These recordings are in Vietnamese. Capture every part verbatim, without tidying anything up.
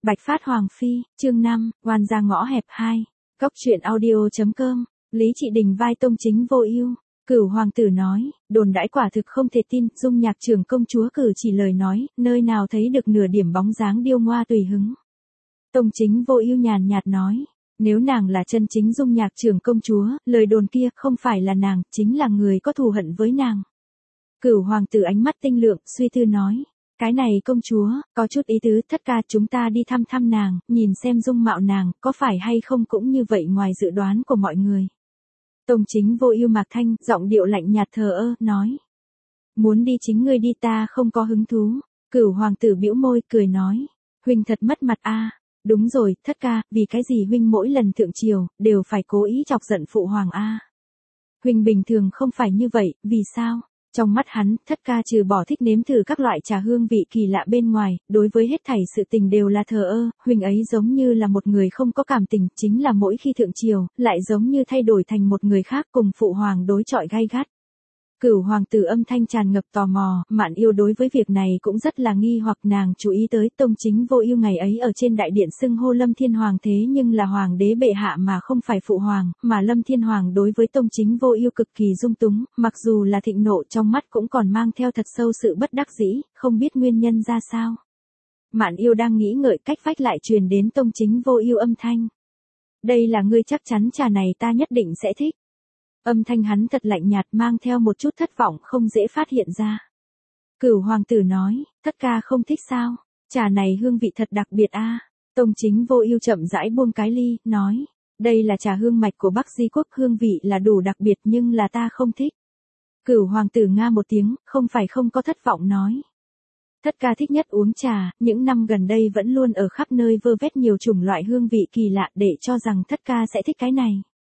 Bạch Phát Hoàng Phi, chương năm, oan ra ngõ hẹp hai. Cốc truyện audio.com, Lý Trị Đình vai Tông Chính Vô Ưu. Cửu hoàng tử nói, đồn đãi quả thực không thể tin, Dung Nhạc trưởng công chúa cử chỉ lời nói, nơi nào thấy được nửa điểm bóng dáng điêu ngoa tùy hứng. Tông Chính Vô Ưu nhàn nhạt nói, nếu nàng là chân chính Dung Nhạc trưởng công chúa, lời đồn kia không phải là nàng, chính là người có thù hận với nàng. Cửu hoàng tử ánh mắt tinh lượng, suy tư nói, cái này công chúa, có chút ý tứ, thất ca chúng ta đi thăm thăm nàng, nhìn xem dung mạo nàng, có phải hay không cũng như vậy ngoài dự đoán của mọi người. Tông Chính Vô Ưu mạc thanh, giọng điệu lạnh nhạt thờ ơ, nói. Muốn đi chính ngươi đi, ta không có hứng thú. Cửu hoàng tử bĩu môi, cười nói. Huynh thật mất mặt a. Đúng rồi, thất ca, vì cái gì huynh mỗi lần thượng triều, đều phải cố ý chọc giận phụ hoàng a. Huynh bình thường không phải như vậy, vì sao? Trong mắt hắn, thất ca trừ bỏ thích nếm thử các loại trà hương vị kỳ lạ bên ngoài, đối với hết thảy sự tình đều là thờ ơ, huynh ấy giống như là một người không có cảm tình, chính là mỗi khi thượng triều, lại giống như thay đổi thành một người khác cùng phụ hoàng đối chọi gay gắt. Cửu hoàng tử âm thanh tràn ngập tò mò, Mạn Yêu đối với việc này cũng rất là nghi hoặc, nàng chú ý tới Tông Chính Vô Ưu ngày ấy ở trên đại điện xưng hô Lâm Thiên Hoàng thế nhưng là hoàng đế bệ hạ mà không phải phụ hoàng, mà Lâm Thiên Hoàng đối với Tông Chính Vô Ưu cực kỳ dung túng, mặc dù là thịnh nộ trong mắt cũng còn mang theo thật sâu sự bất đắc dĩ, không biết nguyên nhân ra sao. Mạn Yêu đang nghĩ ngợi, cách vách lại truyền đến Tông Chính Vô Ưu âm thanh. Đây là ngươi chắc chắn trà này ta nhất định sẽ thích. Âm thanh hắn thật lạnh nhạt, mang theo một chút thất vọng không dễ phát hiện ra. Cửu hoàng tử nói, thất ca không thích sao? Trà này hương vị thật đặc biệt a. Tông Chính Vô Ưu chậm rãi buông cái ly, nói, đây là trà hương mạch của Bắc Di quốc, hương vị là đủ đặc biệt nhưng là ta không thích. Cửu hoàng tử nga một tiếng, không phải không có thất vọng nói. Thất ca thích nhất uống trà, những năm gần đây vẫn luôn ở khắp nơi vơ vét nhiều chủng loại hương vị kỳ lạ để cho rằng thất ca sẽ thích cái này.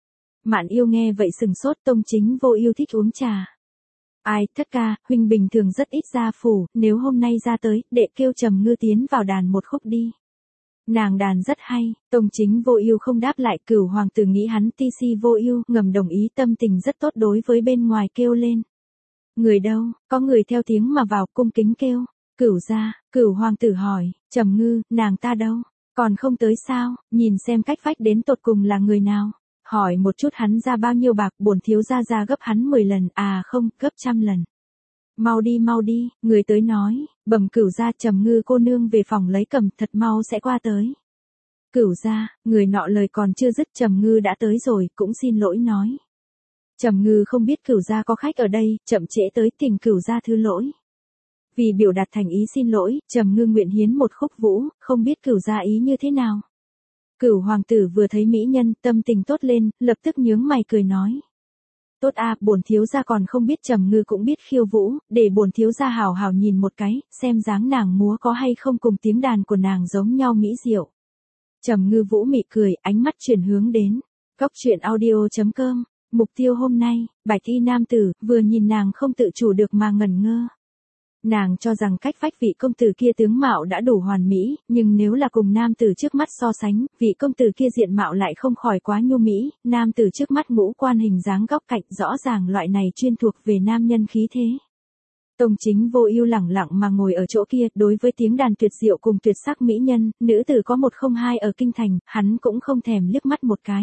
Mạn Yêu nghe vậy sừng sốt, Tông Chính Vô Ưu thích uống trà. Ai, thất ca, huynh bình thường rất ít ra phủ, nếu hôm nay ra tới, đệ kêu Trầm Ngư tiến vào đàn một khúc đi. Nàng đàn rất hay. Tông Chính Vô Ưu không đáp lại, Cửu hoàng tử nghĩ hắn ti si vô ưu, ngầm đồng ý, tâm tình rất tốt đối với bên ngoài kêu lên. Người đâu? Có người theo tiếng mà vào, cung kính kêu. Cửu gia. Cửu hoàng tử hỏi, Trầm Ngư, nàng ta đâu? Còn không tới sao? Nhìn xem cách vách đến tột cùng là người nào? Hỏi một chút hắn ra bao nhiêu bạc, bổn thiếu gia ra gấp hắn mười lần, à không, gấp trăm lần. Mau đi mau đi, người tới nói, bẩm Cửu gia, Trầm Ngư cô nương về phòng lấy cầm, thật mau sẽ qua tới. Cửu gia, người nọ lời còn chưa dứt, Trầm Ngư đã tới rồi, cũng xin lỗi nói. Trầm Ngư không biết Cửu gia có khách ở đây, chậm trễ tới, thỉnh Cửu gia thứ lỗi. Vì biểu đạt thành ý xin lỗi, Trầm Ngư nguyện hiến một khúc vũ, không biết Cửu gia ý như thế nào. Cửu hoàng tử vừa thấy mỹ nhân, tâm tình tốt lên, lập tức nhướng mày cười nói. Tốt a, bổn thiếu gia còn không biết Trầm Ngư cũng biết khiêu vũ, để bổn thiếu gia hào hào nhìn một cái, xem dáng nàng múa có hay không cùng tiếng đàn của nàng giống nhau mỹ diệu. Trầm Ngư vũ mị cười, ánh mắt chuyển hướng đến. Cốc truyện audio.com, mục tiêu hôm nay, bạch y nam tử, vừa nhìn nàng không tự chủ được mà ngẩn ngơ. Nàng cho rằng cách vách vị công tử kia tướng mạo đã đủ hoàn mỹ, nhưng nếu là cùng nam tử trước mắt so sánh, vị công tử kia diện mạo lại không khỏi quá nhu mỹ, nam tử trước mắt ngũ quan hình dáng góc cạnh, rõ ràng loại này chuyên thuộc về nam nhân khí thế. Tông Chính Vô Ưu lẳng lặng mà ngồi ở chỗ kia, đối với tiếng đàn tuyệt diệu cùng tuyệt sắc mỹ nhân, nữ tử có một không hai ở kinh thành, hắn cũng không thèm liếc mắt một cái.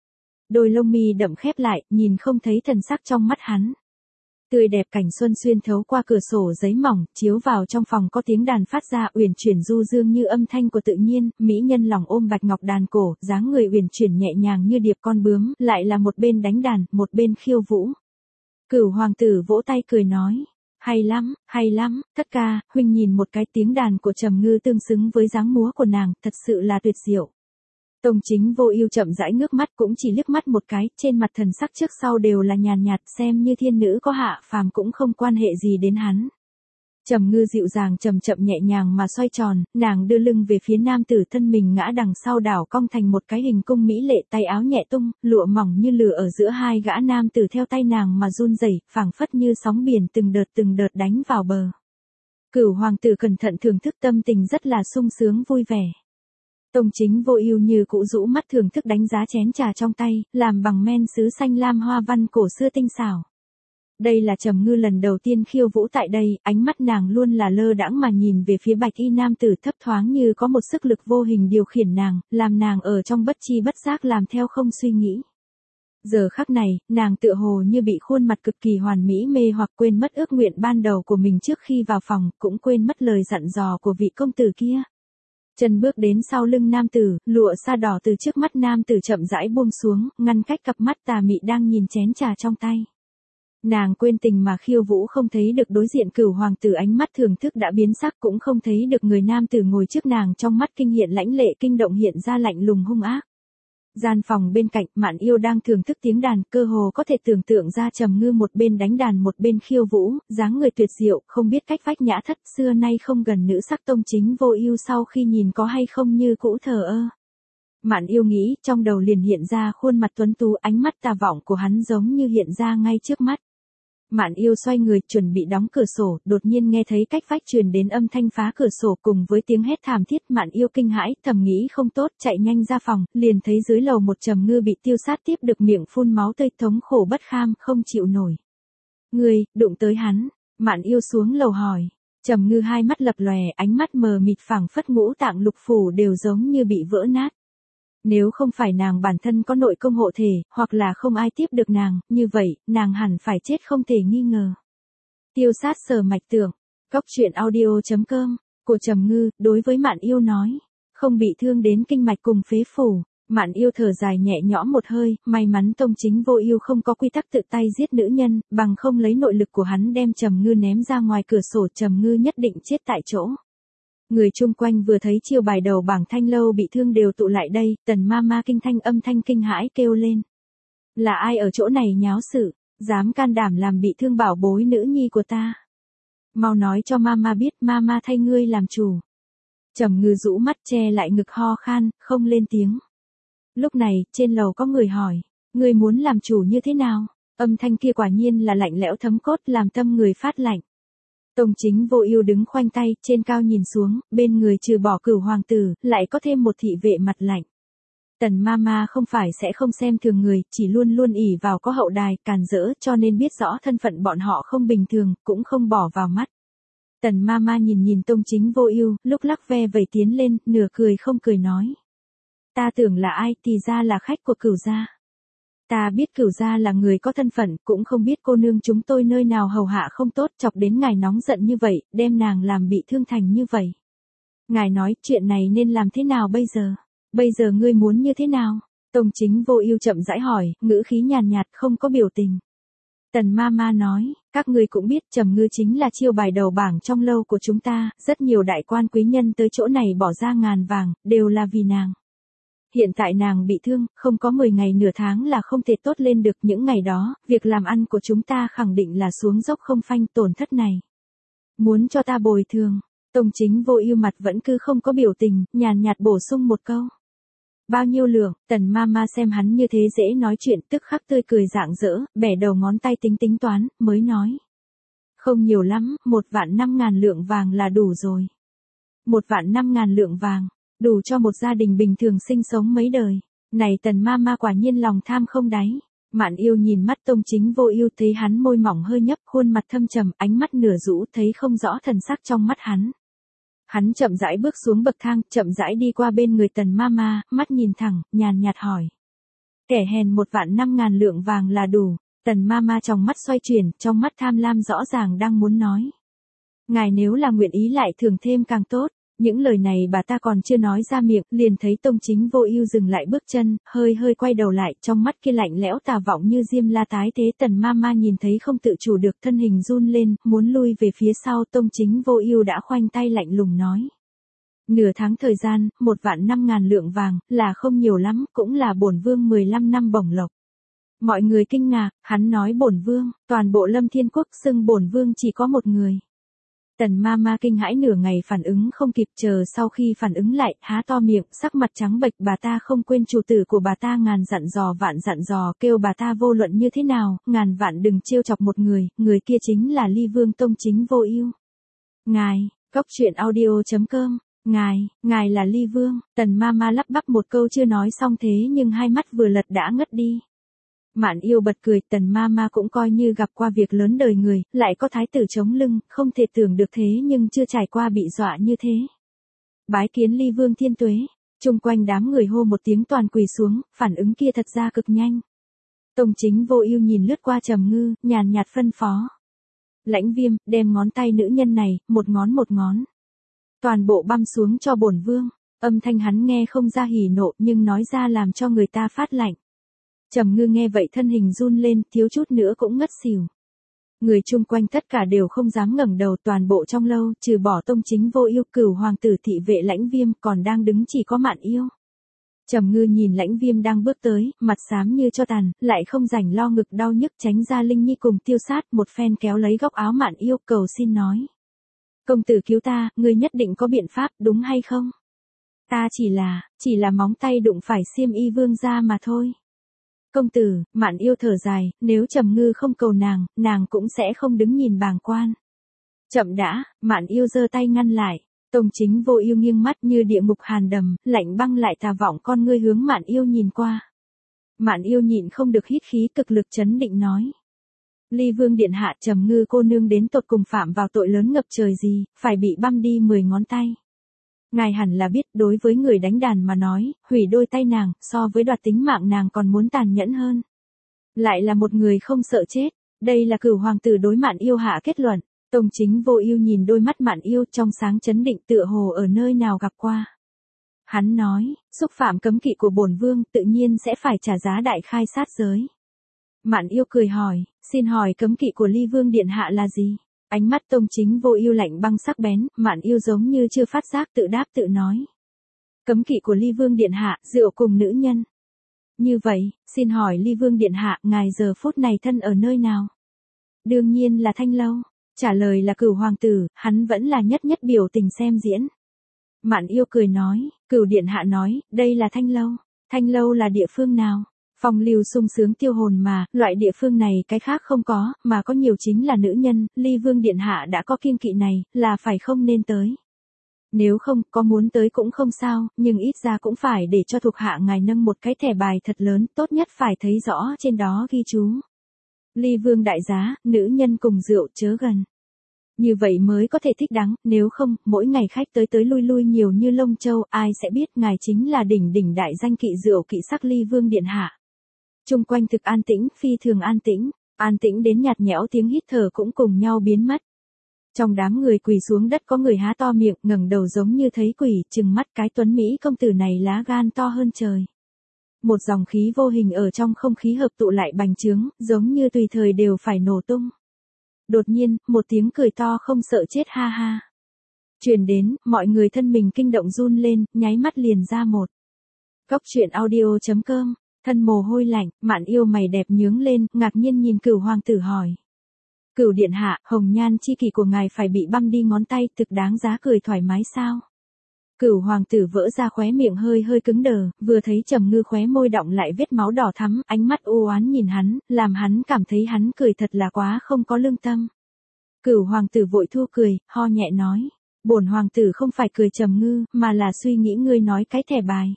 Đôi lông mi đậm khép lại, nhìn không thấy thần sắc trong mắt hắn. Tươi đẹp cảnh xuân xuyên thấu qua cửa sổ giấy mỏng, chiếu vào trong phòng có tiếng đàn phát ra uyển chuyển du dương như âm thanh của tự nhiên, mỹ nhân lòng ôm bạch ngọc đàn cổ, dáng người uyển chuyển nhẹ nhàng như điệp con bướm, lại là một bên đánh đàn, một bên khiêu vũ. Cửu hoàng tử vỗ tay cười nói, hay lắm, hay lắm, thất ca, huynh nhìn một cái, tiếng đàn của Trầm Ngư tương xứng với dáng múa của nàng, thật sự là tuyệt diệu. Tông Chính Vô Ưu chậm rãi ngước mắt, cũng chỉ liếc mắt một cái, trên mặt thần sắc trước sau đều là nhàn nhạt, xem như thiên nữ có hạ phàm cũng không quan hệ gì đến hắn. Trầm Ngư dịu dàng chậm chậm nhẹ nhàng mà xoay tròn, nàng đưa lưng về phía nam tử, thân mình ngã đằng sau đảo cong thành một cái hình cung mỹ lệ, tay áo nhẹ tung, lụa mỏng như lửa ở giữa hai gã nam tử theo tay nàng mà run rẩy, phảng phất như sóng biển từng đợt từng đợt đánh vào bờ. Cửu hoàng tử cẩn thận thưởng thức, tâm tình rất là sung sướng vui vẻ. Tông Chính Vô Ưu như cũ rũ mắt thưởng thức đánh giá chén trà trong tay, làm bằng men sứ xanh lam hoa văn cổ xưa tinh xảo. Đây là Trầm Ngư lần đầu tiên khiêu vũ tại đây, ánh mắt nàng luôn là lơ đãng mà nhìn về phía bạch y nam tử, thấp thoáng như có một sức lực vô hình điều khiển nàng, làm nàng ở trong bất chi bất giác làm theo không suy nghĩ. Giờ khắc này, nàng tựa hồ như bị khuôn mặt cực kỳ hoàn mỹ mê hoặc, quên mất ước nguyện ban đầu của mình trước khi vào phòng, cũng quên mất lời dặn dò của vị công tử kia. Chân bước đến sau lưng nam tử, lụa sa đỏ từ trước mắt nam tử chậm rãi buông xuống, ngăn cách cặp mắt tà mị đang nhìn chén trà trong tay. Nàng quên tình mà khiêu vũ, không thấy được đối diện Cửu hoàng tử ánh mắt thưởng thức đã biến sắc, cũng không thấy được người nam tử ngồi trước nàng trong mắt kinh hiện lãnh lệ, kinh động hiện ra lạnh lùng hung ác. Gian phòng bên cạnh, Mạn Yêu đang thưởng thức tiếng đàn, cơ hồ có thể tưởng tượng ra Trầm Ngư một bên đánh đàn một bên khiêu vũ, dáng người tuyệt diệu, không biết cách vách nhã thất, xưa nay không gần nữ sắc tông chính vô ưu sau khi nhìn có hay không như cũ thờ ơ. Mạn Yêu nghĩ, trong đầu liền hiện ra khuôn mặt tuấn tú, ánh mắt tà vọng của hắn giống như hiện ra ngay trước mắt. Mạn Yêu xoay người, chuẩn bị đóng cửa sổ, đột nhiên nghe thấy cách vách truyền đến âm thanh phá cửa sổ cùng với tiếng hét thảm thiết. Mạn Yêu kinh hãi, thầm nghĩ không tốt, chạy nhanh ra phòng, liền thấy dưới lầu một Trầm Ngư bị tiêu sát, tiếp được miệng phun máu tươi, thống khổ bất kham, không chịu nổi. Ngươi, đụng tới hắn. Mạn Yêu xuống lầu hỏi. Trầm Ngư hai mắt lập lòe, ánh mắt mờ mịt, phảng phất ngũ tạng lục phủ đều giống như bị vỡ nát. Nếu không phải nàng bản thân có nội công hộ thể, hoặc là không ai tiếp được nàng, như vậy, nàng hẳn phải chết không thể nghi ngờ. Tiêu sát sở mạch tưởng, cóc truyện audio chấm com, của Trầm Ngư, đối với Mạn Yêu nói, không bị thương đến kinh mạch cùng phế phủ. Mạn Yêu thở dài nhẹ nhõm một hơi, may mắn tông chính vô ưu không có quy tắc tự tay giết nữ nhân, bằng không lấy nội lực của hắn đem Trầm Ngư ném ra ngoài cửa sổ, Trầm Ngư nhất định chết tại chỗ. Người chung quanh vừa thấy chiêu bài đầu bảng Thanh Lâu bị thương đều tụ lại đây, Tần Mama kinh thanh âm thanh kinh hãi kêu lên. Là ai ở chỗ này nháo sự, dám can đảm làm bị thương bảo bối nữ nhi của ta? Mau nói cho Mama biết, Mama thay ngươi làm chủ. Trầm Ngư rũ mắt che lại ngực ho khan, không lên tiếng. Lúc này, trên lầu có người hỏi, ngươi muốn làm chủ như thế nào? Âm thanh kia quả nhiên là lạnh lẽo thấm cốt, làm tâm người phát lạnh. Tông chính vô ưu đứng khoanh tay, trên cao nhìn xuống, bên người trừ bỏ Cửu hoàng tử, lại có thêm một thị vệ mặt lạnh. Tần Mama không phải sẽ không xem thường người, chỉ luôn luôn ỷ vào có hậu đài, càn rỡ, cho nên biết rõ thân phận bọn họ không bình thường, cũng không bỏ vào mắt. Tần Mama nhìn nhìn tông chính vô ưu, lúc lắc ve vẩy tiến lên, nửa cười không cười nói. Ta tưởng là ai, thì ra là khách của Cửu gia. Ta biết Cửu gia là người có thân phận, cũng không biết cô nương chúng tôi nơi nào hầu hạ không tốt, chọc đến ngài nóng giận như vậy, đem nàng làm bị thương thành như vậy. Ngài nói, chuyện này nên làm thế nào bây giờ? Bây giờ ngươi muốn như thế nào? Tông chính vô ưu chậm rãi hỏi, ngữ khí nhàn nhạt, không có biểu tình. Tần Mama nói, các ngươi cũng biết Trầm Ngư chính là chiêu bài đầu bảng trong lâu của chúng ta, rất nhiều đại quan quý nhân tới chỗ này bỏ ra ngàn vàng, đều là vì nàng. Hiện tại nàng bị thương, không có mười ngày nửa tháng là không thể tốt lên được, những ngày đó, việc làm ăn của chúng ta khẳng định là xuống dốc không phanh, tổn thất này. Muốn cho ta bồi thường, tông chính vô ưu mặt vẫn cứ không có biểu tình, nhàn nhạt bổ sung một câu. Bao nhiêu lượng, Tần Mama xem hắn như thế dễ nói chuyện, tức khắc tươi cười rạng rỡ, bẻ đầu ngón tay tính tính toán, mới nói. Không nhiều lắm, một vạn năm ngàn lượng vàng là đủ rồi. Một vạn năm ngàn lượng vàng. Đủ cho một gia đình bình thường sinh sống mấy đời. Này Tần Mama quả nhiên lòng tham không đáy. Mạn Yêu nhìn mắt tông chính vô ưu, thấy hắn môi mỏng hơi nhấp, khuôn mặt thâm trầm, ánh mắt nửa rũ, thấy không rõ thần sắc trong mắt hắn. Hắn chậm rãi bước xuống bậc thang, chậm rãi đi qua bên người Tần Mama, mắt nhìn thẳng, nhàn nhạt hỏi. Kẻ hèn một vạn năm ngàn lượng vàng là đủ. Tần Mama trong mắt xoay chuyển, trong mắt tham lam rõ ràng đang muốn nói. Ngài nếu là nguyện ý lại thưởng thêm càng tốt. Những lời này bà ta còn chưa nói ra miệng, liền thấy tông chính vô ưu dừng lại bước chân, hơi hơi quay đầu lại, trong mắt kia lạnh lẽo tà vọng như diêm la tái thế. Tần Mama nhìn thấy không tự chủ được, thân hình run lên, muốn lui về phía sau, tông chính vô ưu đã khoanh tay lạnh lùng nói. Nửa tháng thời gian, một vạn năm ngàn lượng vàng, là không nhiều lắm, cũng là bổn vương mười lăm năm bổng lộc. Mọi người kinh ngạc, hắn nói bổn vương, toàn bộ Lâm Thiên Quốc xưng bổn vương chỉ có một người. Tần Mama kinh hãi nửa ngày phản ứng không kịp, chờ sau khi phản ứng lại, há to miệng, sắc mặt trắng bệch. Bà ta không quên chủ tử của bà ta ngàn dặn dò vạn dặn dò, kêu bà ta vô luận như thế nào, ngàn vạn đừng trêu chọc một người, người kia chính là Ly Vương tông chính vô ưu. Ngài, cóc truyện audio chấm com, ngài, ngài là Ly Vương. Tần Mama lắp bắp một câu chưa nói xong, thế nhưng hai mắt vừa lật đã ngất đi. Mạn Yêu bật cười, Tần ma ma cũng coi như gặp qua việc lớn đời người, lại có thái tử chống lưng, không thể tưởng được thế nhưng chưa trải qua bị dọa như thế. Bái kiến Ly Vương thiên tuế, chung quanh đám người hô một tiếng toàn quỳ xuống, phản ứng kia thật ra cực nhanh. Tông Chính Vô Ưu nhìn lướt qua Trầm Ngư, nhàn nhạt phân phó. Lãnh Viêm, đem ngón tay nữ nhân này, một ngón một ngón. Toàn bộ băm xuống cho bổn vương, âm thanh hắn nghe không ra hỉ nộ nhưng nói ra làm cho người ta phát lạnh. Trầm Ngư nghe vậy thân hình run lên, thiếu chút nữa cũng ngất xỉu. Người chung quanh tất cả đều không dám ngẩng đầu, toàn bộ trong lâu, trừ bỏ Tông Chính Vô Ưu, Cửu hoàng tử thị vệ Lãnh Viêm, còn đang đứng chỉ có Mạn Yêu. Trầm Ngư nhìn Lãnh Viêm đang bước tới, mặt xám như cho tàn, lại không rảnh lo ngực đau nhức tránh ra Linh Nhi cùng Tiêu Sát, một phen kéo lấy góc áo Mạn Yêu, cầu xin nói: "Công tử cứu ta, ngươi nhất định có biện pháp, đúng hay không? Ta chỉ là, chỉ là móng tay đụng phải xiêm y vương gia mà thôi." Công tử, Mạn Yêu thở dài, nếu Trầm Ngư không cầu nàng, nàng cũng sẽ không đứng nhìn bàng quan. Chậm đã, Mạn Yêu giơ tay ngăn lại. Tông Chính Vô Ưu nghiêng mắt như địa ngục hàn đầm, lạnh băng lại tà vọng con ngươi hướng Mạn Yêu nhìn qua. Mạn Yêu nhịn không được hít khí, cực lực trấn định nói: "Ly Vương điện hạ, Trầm Ngư cô nương đến tột cùng phạm vào tội lớn ngập trời gì, phải bị băm đi mười ngón tay. Ngài hẳn là biết, đối với người đánh đàn mà nói, hủy đôi tay nàng, so với đoạt tính mạng nàng còn muốn tàn nhẫn hơn. Lại là một người không sợ chết, đây là Cửu hoàng tử đối Mạn Yêu hạ kết luận." Tông Chính Vô Ưu nhìn đôi mắt Mạn Yêu trong sáng chấn định tựa hồ ở nơi nào gặp qua. Hắn nói, xúc phạm cấm kỵ của bổn vương tự nhiên sẽ phải trả giá đại khai sát giới. Mạn Yêu cười hỏi, xin hỏi cấm kỵ của Ly Vương điện hạ là gì? Ánh mắt Tông Chính Vô Ưu lạnh băng sắc bén, Mạn Yêu giống như chưa phát giác tự đáp tự nói. Cấm kỵ của Ly Vương điện hạ, rượu cùng nữ nhân. Như vậy, xin hỏi Ly Vương điện hạ, ngài giờ phút này thân ở nơi nào? Đương nhiên là Thanh lâu. Trả lời là Cửu hoàng tử, hắn vẫn là nhất nhất biểu tình xem diễn. Mạn Yêu cười nói, Cửu điện hạ nói, đây là Thanh lâu. Thanh lâu là địa phương nào? Phong lưu sung sướng tiêu hồn mà, loại địa phương này cái khác không có, mà có nhiều chính là nữ nhân, Ly Vương điện hạ đã có kiêng kỵ này, là phải không nên tới. Nếu không, có muốn tới cũng không sao, nhưng ít ra cũng phải để cho thuộc hạ ngài nâng một cái thẻ bài thật lớn, tốt nhất phải thấy rõ trên đó ghi chú. Ly Vương đại giá, nữ nhân cùng rượu chớ gần. Như vậy mới có thể thích đáng, nếu không, mỗi ngày khách tới tới lui lui nhiều như lông châu, ai sẽ biết ngài chính là đỉnh đỉnh đại danh kỵ rượu kỵ sắc Ly Vương điện hạ. Chung quanh thực an tĩnh, phi thường an tĩnh, an tĩnh đến nhạt nhẽo tiếng hít thở cũng cùng nhau biến mất. Trong đám người quỳ xuống đất có người há to miệng, ngẩng đầu giống như thấy quỷ, trừng mắt cái tuấn Mỹ công tử này lá gan to hơn trời. Một dòng khí vô hình ở trong không khí hợp tụ lại bành trướng, giống như tùy thời đều phải nổ tung. Đột nhiên, một tiếng cười to không sợ chết ha ha. Truyền đến, mọi người thân mình kinh động run lên, nháy mắt liền ra một. Góc truyện audio chấm com, thân mồ hôi lạnh, Mạn Yêu mày đẹp nhướng lên, ngạc nhiên nhìn Cửu hoàng tử hỏi. Cửu điện hạ, hồng nhan chi kỷ của ngài phải bị băm đi ngón tay, thực đáng giá cười thoải mái sao? Cửu hoàng tử vỡ ra khóe miệng hơi hơi cứng đờ, vừa thấy Trầm Ngư khóe môi đọng lại vết máu đỏ thắm, ánh mắt u oán nhìn hắn, làm hắn cảm thấy hắn cười thật là quá không có lương tâm. Cửu hoàng tử vội thu cười, ho nhẹ nói, bổn hoàng tử không phải cười Trầm Ngư, mà là suy nghĩ ngươi nói cái thẻ bài.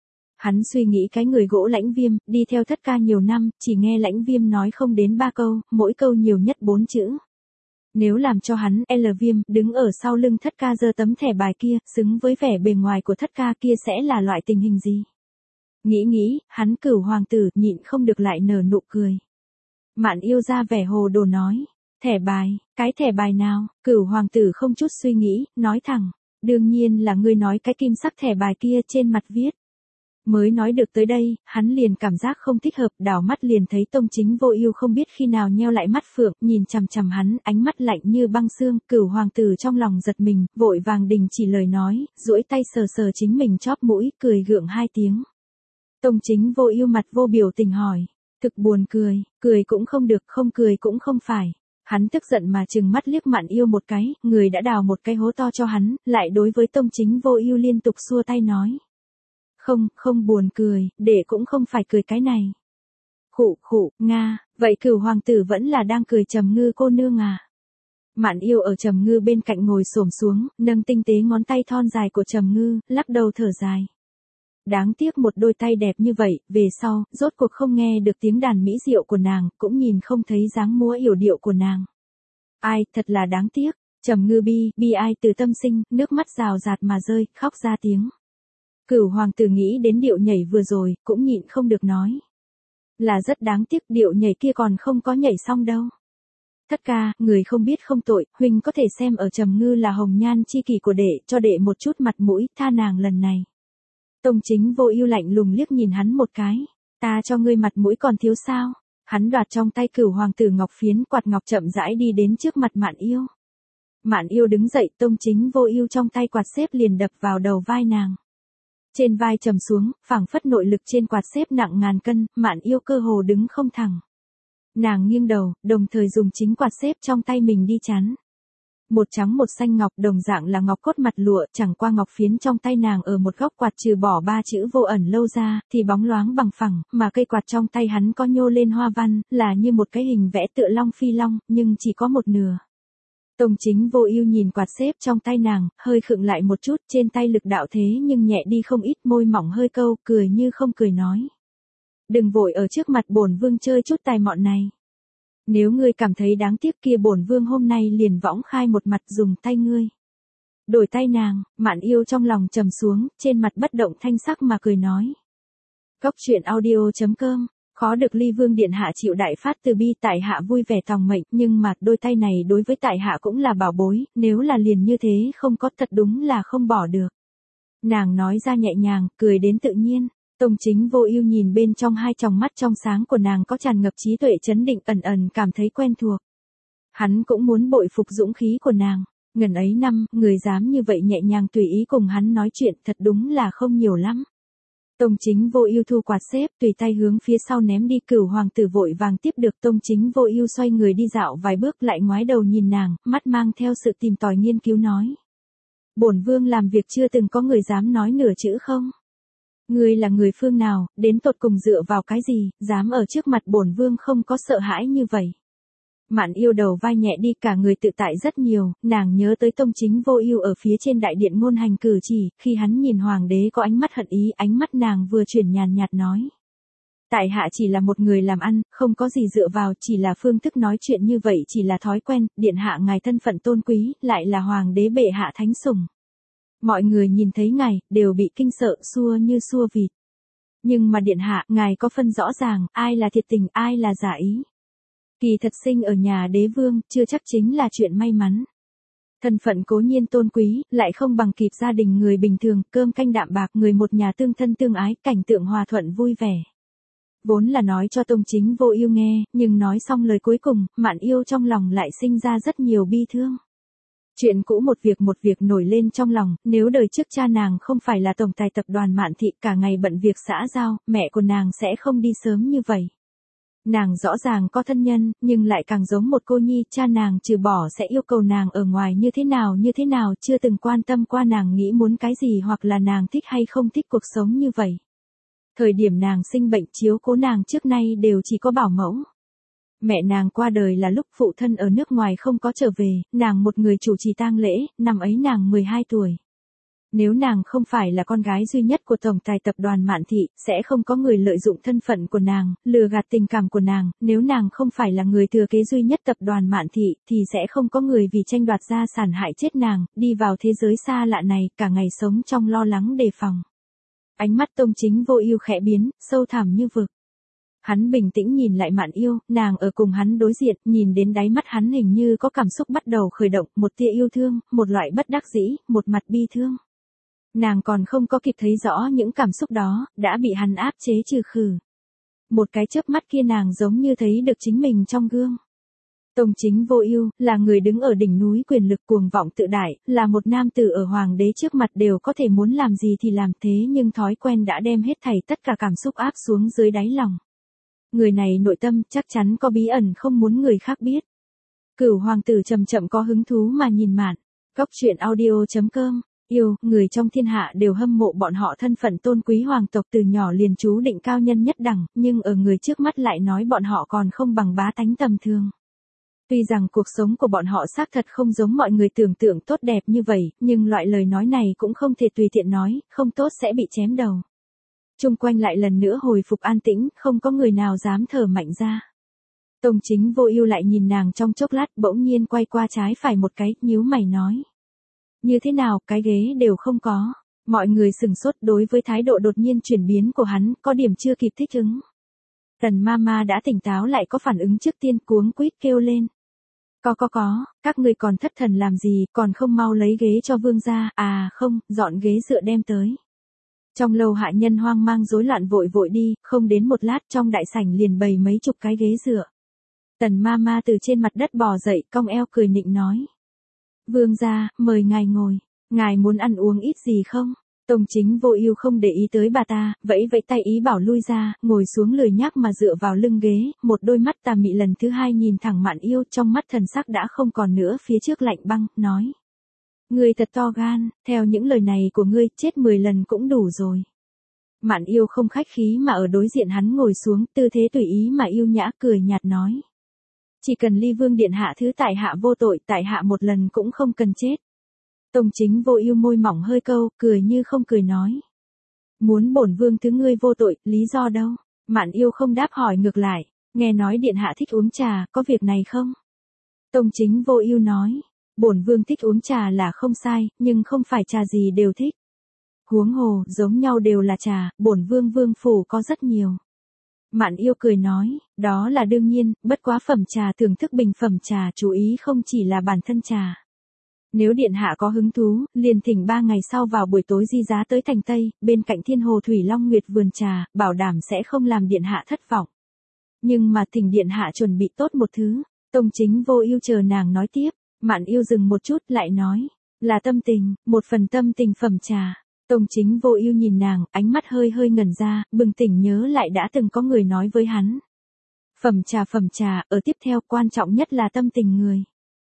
Hắn suy nghĩ cái người gỗ Lãnh Viêm, đi theo Thất ca nhiều năm, chỉ nghe Lãnh Viêm nói không đến ba câu, mỗi câu nhiều nhất bốn chữ. Nếu làm cho hắn, L Viêm, đứng ở sau lưng Thất ca giơ tấm thẻ bài kia, xứng với vẻ bề ngoài của Thất ca kia sẽ là loại tình hình gì? Nghĩ nghĩ, hắn Cửu hoàng tử, nhịn không được lại nở nụ cười. Mạn Yêu ra vẻ hồ đồ nói, thẻ bài, cái thẻ bài nào? Cửu hoàng tử không chút suy nghĩ, nói thẳng, đương nhiên là ngươi nói cái kim sắc thẻ bài kia trên mặt viết. Mới nói được tới đây, hắn liền cảm giác không thích hợp, đảo mắt liền thấy Tông Chính Vô Ưu không biết khi nào nheo lại mắt phượng, nhìn chằm chằm hắn, ánh mắt lạnh như băng xương, Cửu hoàng tử trong lòng giật mình, vội vàng đình chỉ lời nói, duỗi tay sờ sờ chính mình chóp mũi, cười gượng hai tiếng. Tông Chính Vô Ưu mặt vô biểu tình hỏi, thực buồn cười, cười cũng không được, không cười cũng không phải. Hắn tức giận mà trừng mắt liếc Mạn Yêu một cái, người đã đào một cái hố to cho hắn, lại đối với Tông Chính Vô Ưu liên tục xua tay nói. Không, không buồn cười, để cũng không phải cười cái này. Khụ khụ, Nga, vậy Cửu hoàng tử vẫn là đang cười Trầm Ngư cô nương à? Mạn Yêu ở Trầm Ngư bên cạnh ngồi xổm xuống, nâng tinh tế ngón tay thon dài của Trầm Ngư, lắc đầu thở dài. Đáng tiếc một đôi tay đẹp như vậy, về sau, rốt cuộc không nghe được tiếng đàn mỹ diệu của nàng, cũng nhìn không thấy dáng múa yểu điệu của nàng. Ai, thật là đáng tiếc. Trầm Ngư bi, bi ai từ tâm sinh, nước mắt rào rạt mà rơi, khóc ra tiếng. Cửu hoàng tử nghĩ đến điệu nhảy vừa rồi, cũng nhịn không được nói. Là rất đáng tiếc, điệu nhảy kia còn không có nhảy xong đâu. Thất ca, người không biết không tội, huynh có thể xem ở Trầm Ngư là hồng nhan chi kỷ của đệ, cho đệ một chút mặt mũi, tha nàng lần này. Tông Chính Vô Ưu lạnh lùng liếc nhìn hắn một cái. Ta cho ngươi mặt mũi còn thiếu sao? Hắn đoạt trong tay Cửu hoàng tử ngọc phiến, quạt ngọc chậm rãi đi đến trước mặt Mạn Yêu. Mạn Yêu đứng dậy, Tông Chính Vô Ưu trong tay quạt xếp liền đập vào đầu vai nàng. Trên vai trầm xuống, phảng phất nội lực trên quạt xếp nặng ngàn cân, Mạn Yêu cơ hồ đứng không thẳng. Nàng nghiêng đầu, đồng thời dùng chính quạt xếp trong tay mình đi chắn. Một trắng một xanh ngọc đồng dạng là ngọc cốt mặt lụa, chẳng qua ngọc phiến trong tay nàng ở một góc quạt trừ bỏ ba chữ vô ẩn lâu ra, thì bóng loáng bằng phẳng, mà cây quạt trong tay hắn có nhô lên hoa văn, là như một cái hình vẽ tựa long phi long, nhưng chỉ có một nửa. Tông Chính Vô Ưu nhìn quạt xếp trong tay nàng, hơi khựng lại một chút, trên tay lực đạo thế nhưng nhẹ đi không ít, môi mỏng hơi câu, cười như không cười nói. Đừng vội ở trước mặt bổn vương chơi chút tài mọn này. Nếu ngươi cảm thấy đáng tiếc kia bổn vương hôm nay liền võng khai một mặt dùng tay ngươi. Đổi tay nàng, Mạn Yêu trong lòng trầm xuống, trên mặt bất động thanh sắc mà cười nói. Góc truyện audio chấm com, khó được Ly Vương điện hạ chịu đại phát từ bi, tại hạ vui vẻ tòng mệnh, nhưng mà đôi tay này đối với tại hạ cũng là bảo bối, nếu là liền như thế không có thật đúng là không bỏ được. Nàng nói ra nhẹ nhàng, cười đến tự nhiên. Tông Chính Vô Ưu nhìn bên trong hai tròng mắt trong sáng của nàng có tràn ngập trí tuệ chấn định, ẩn ẩn cảm thấy quen thuộc. Hắn cũng muốn bội phục dũng khí của nàng, ngần ấy năm, người dám như vậy nhẹ nhàng tùy ý cùng hắn nói chuyện, thật đúng là không nhiều lắm. Tông Chính Vô Ưu thu quạt xếp, tùy tay hướng phía sau ném đi, Cửu hoàng tử vội vàng tiếp được, Tông Chính Vô Ưu xoay người đi dạo vài bước lại ngoái đầu nhìn nàng, mắt mang theo sự tìm tòi nghiên cứu nói: "Bổn vương làm việc chưa từng có người dám nói nửa chữ không? Ngươi là người phương nào, đến tột cùng dựa vào cái gì, dám ở trước mặt bổn vương không có sợ hãi như vậy?" Mạn Yêu đầu vai nhẹ đi, cả người tự tại rất nhiều, nàng nhớ tới Tông Chính Vô Ưu ở phía trên đại điện ngôn hành cử chỉ, khi hắn nhìn hoàng đế có ánh mắt hận ý, ánh mắt nàng vừa chuyển nhàn nhạt nói: "Tại hạ chỉ là một người làm ăn, không có gì dựa vào, chỉ là phương thức nói chuyện như vậy chỉ là thói quen, điện hạ ngài thân phận tôn quý, lại là hoàng đế bệ hạ thánh sủng. Mọi người nhìn thấy ngài, đều bị kinh sợ, xua như xua vịt. Nhưng mà điện hạ, ngài có phân rõ ràng, ai là thiệt tình, ai là giả ý. Kỳ thật sinh ở nhà đế vương, chưa chắc chính là chuyện may mắn. Thân phận cố nhiên tôn quý, lại không bằng kịp gia đình người bình thường, cơm canh đạm bạc, người một nhà tương thân tương ái, cảnh tượng hòa thuận vui vẻ." Vốn là nói cho Tông Chính Vô Ưu nghe, nhưng nói xong lời cuối cùng, Mạn Yêu trong lòng lại sinh ra rất nhiều bi thương. Chuyện cũ một việc một việc nổi lên trong lòng, nếu đời trước cha nàng không phải là tổng tài tập đoàn Mạn Thị, cả ngày bận việc xã giao, mẹ của nàng sẽ không đi sớm như vậy. Nàng rõ ràng có thân nhân, nhưng lại càng giống một cô nhi, cha nàng trừ bỏ sẽ yêu cầu nàng ở ngoài như thế nào như thế nào, chưa từng quan tâm qua nàng nghĩ muốn cái gì hoặc là nàng thích hay không thích cuộc sống như vậy. Thời điểm nàng sinh bệnh chiếu cố nàng trước nay đều chỉ có bảo mẫu. Mẹ nàng qua đời là lúc phụ thân ở nước ngoài không có trở về, nàng một người chủ trì tang lễ, năm ấy nàng mười hai tuổi. Nếu nàng không phải là con gái duy nhất của tổng tài tập đoàn Mạn Thị, sẽ không có người lợi dụng thân phận của nàng, lừa gạt tình cảm của nàng, nếu nàng không phải là người thừa kế duy nhất tập đoàn Mạn Thị, thì sẽ không có người vì tranh đoạt gia sản hại chết nàng, đi vào thế giới xa lạ này, cả ngày sống trong lo lắng đề phòng. Ánh mắt Tông Chính Vô Ưu khẽ biến, sâu thẳm như vực. Hắn bình tĩnh nhìn lại Mạn Yêu, nàng ở cùng hắn đối diện, nhìn đến đáy mắt hắn hình như có cảm xúc bắt đầu khởi động, một tia yêu thương, một loại bất đắc dĩ, một mặt bi thương. Nàng còn không có kịp thấy rõ những cảm xúc đó, đã bị hắn áp chế trừ khử. Một cái chớp mắt kia nàng giống như thấy được chính mình trong gương. Tông Chính Vô Ưu là người đứng ở đỉnh núi quyền lực cuồng vọng tự đại, là một nam tử ở hoàng đế trước mặt đều có thể muốn làm gì thì làm, thế nhưng thói quen đã đem hết thảy tất cả cảm xúc áp xuống dưới đáy lòng. Người này nội tâm chắc chắn có bí ẩn không muốn người khác biết. Cửu hoàng tử chậm chậm có hứng thú mà nhìn Mạn. Góc truyện audio chấm com. Yêu, người trong thiên hạ đều hâm mộ bọn họ thân phận tôn quý hoàng tộc từ nhỏ liền chú định cao nhân nhất đẳng, nhưng ở người trước mắt lại nói bọn họ còn không bằng bá tánh tầm thường. Tuy rằng cuộc sống của bọn họ xác thật không giống mọi người tưởng tượng tốt đẹp như vậy, nhưng loại lời nói này cũng không thể tùy tiện nói, không tốt sẽ bị chém đầu. chung quanh lại lần nữa hồi phục an tĩnh, không có người nào dám thở mạnh ra. Tông Chính Vô Ưu lại nhìn nàng trong chốc lát, bỗng nhiên quay qua trái phải một cái, nhíu mày nói: "Như thế nào, cái ghế đều không có?" Mọi người sửng sốt đối với thái độ đột nhiên chuyển biến của hắn, có điểm chưa kịp thích ứng. Tần Mama đã tỉnh táo lại có phản ứng trước tiên, cuống quýt kêu lên: "Có có có, các ngươi còn thất thần làm gì, còn không mau lấy ghế cho vương gia, à không, dọn ghế dựa đem tới." Trong lầu hạ nhân hoang mang rối loạn vội vội đi, không đến một lát trong đại sảnh liền bày mấy chục cái ghế dựa. Tần Mama từ trên mặt đất bò dậy, cong eo cười nịnh nói: "Vương gia, mời ngài ngồi, ngài muốn ăn uống ít gì không?" Tông Chính Vô Ưu không để ý tới bà ta, vẫy vẫy tay ý bảo lui ra, ngồi xuống lười nhác mà dựa vào lưng ghế, một đôi mắt tà mị lần thứ hai nhìn thẳng Mạn Yêu, trong mắt thần sắc đã không còn nữa phía trước lạnh băng, nói: "Ngươi thật to gan, theo những lời này của ngươi, chết mười lần cũng đủ rồi." Mạn Yêu không khách khí mà ở đối diện hắn ngồi xuống, tư thế tùy ý mà yêu nhã, cười nhạt nói: "Chỉ cần Ly Vương điện hạ thứ tại hạ vô tội, tại hạ một lần cũng không cần chết." Tông Chính Vô Ưu môi mỏng hơi câu, cười như không cười nói: "Muốn bổn vương thứ ngươi vô tội, lý do đâu?" Mạn Yêu không đáp hỏi ngược lại: "Nghe nói điện hạ thích uống trà, có việc này không?" Tông Chính Vô Ưu nói: "Bổn vương thích uống trà là không sai, nhưng không phải trà gì đều thích. Huống hồ, giống nhau đều là trà, bổn vương vương phủ có rất nhiều." Mạn Yêu cười nói: "Đó là đương nhiên, bất quá phẩm trà thưởng thức bình phẩm trà, chú ý không chỉ là bản thân trà. Nếu điện hạ có hứng thú, liền thỉnh ba ngày sau vào buổi tối di giá tới thành Tây, bên cạnh Thiên Hồ Thủy Long Nguyệt vườn trà, bảo đảm sẽ không làm điện hạ thất vọng. Nhưng mà thỉnh điện hạ chuẩn bị tốt một thứ." Tông Chính Vô Ưu chờ nàng nói tiếp, Mạn Yêu dừng một chút, lại nói: "Là tâm tình, một phần tâm tình phẩm trà." Tông Chính Vô Ưu nhìn nàng, ánh mắt hơi hơi ngẩn ra, bừng tỉnh nhớ lại đã từng có người nói với hắn: "Phẩm trà phẩm trà, ở tiếp theo quan trọng nhất là tâm tình người.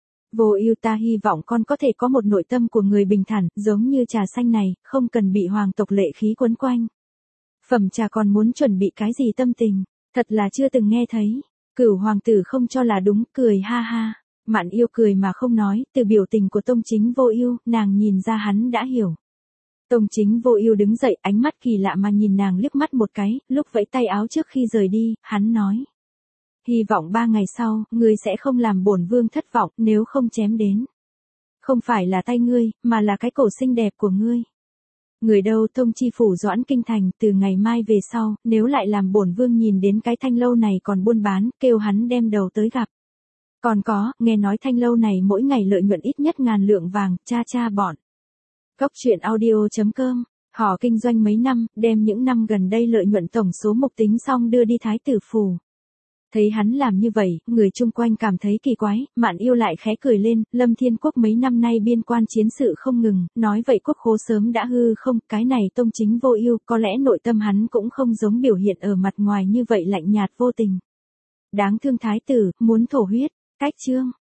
Vô Ưu, ta hy vọng con có thể có một nội tâm của người bình thản, giống như trà xanh này, không cần bị hoàng tộc lệ khí quấn quanh. Phẩm trà còn muốn chuẩn bị cái gì tâm tình, thật là chưa từng nghe thấy." Cửu hoàng tử không cho là đúng, cười ha ha. Mạn Yêu cười mà không nói, từ biểu tình của Tông Chính Vô Ưu, nàng nhìn ra hắn đã hiểu. Tông Chính Vô Ưu đứng dậy, ánh mắt kỳ lạ mà nhìn nàng liếc mắt một cái, lúc vẫy tay áo trước khi rời đi, hắn nói: "Hy vọng ba ngày sau, ngươi sẽ không làm bổn vương thất vọng, nếu không chém đến. Không phải là tay ngươi, mà là cái cổ xinh đẹp của ngươi. Người đâu thông chi phủ Doãn kinh thành, từ ngày mai về sau, nếu lại làm bổn vương nhìn đến cái thanh lâu này còn buôn bán, kêu hắn đem đầu tới gặp. Còn có, nghe nói thanh lâu này mỗi ngày lợi nhuận ít nhất ngàn lượng vàng, cha cha bọn." Cốc truyện audio chấm com, họ kinh doanh mấy năm, đem những năm gần đây lợi nhuận tổng số mục tính xong đưa đi thái tử phủ. Thấy hắn làm như vậy, người chung quanh cảm thấy kỳ quái, Mạn Yêu lại khẽ cười lên: "Lâm Thiên Quốc mấy năm nay biên quan chiến sự không ngừng, nói vậy quốc khố sớm đã hư không, cái này Tông Chính Vô Ưu, có lẽ nội tâm hắn cũng không giống biểu hiện ở mặt ngoài như vậy lạnh nhạt vô tình. Đáng thương thái tử, muốn thổ huyết." Cách chương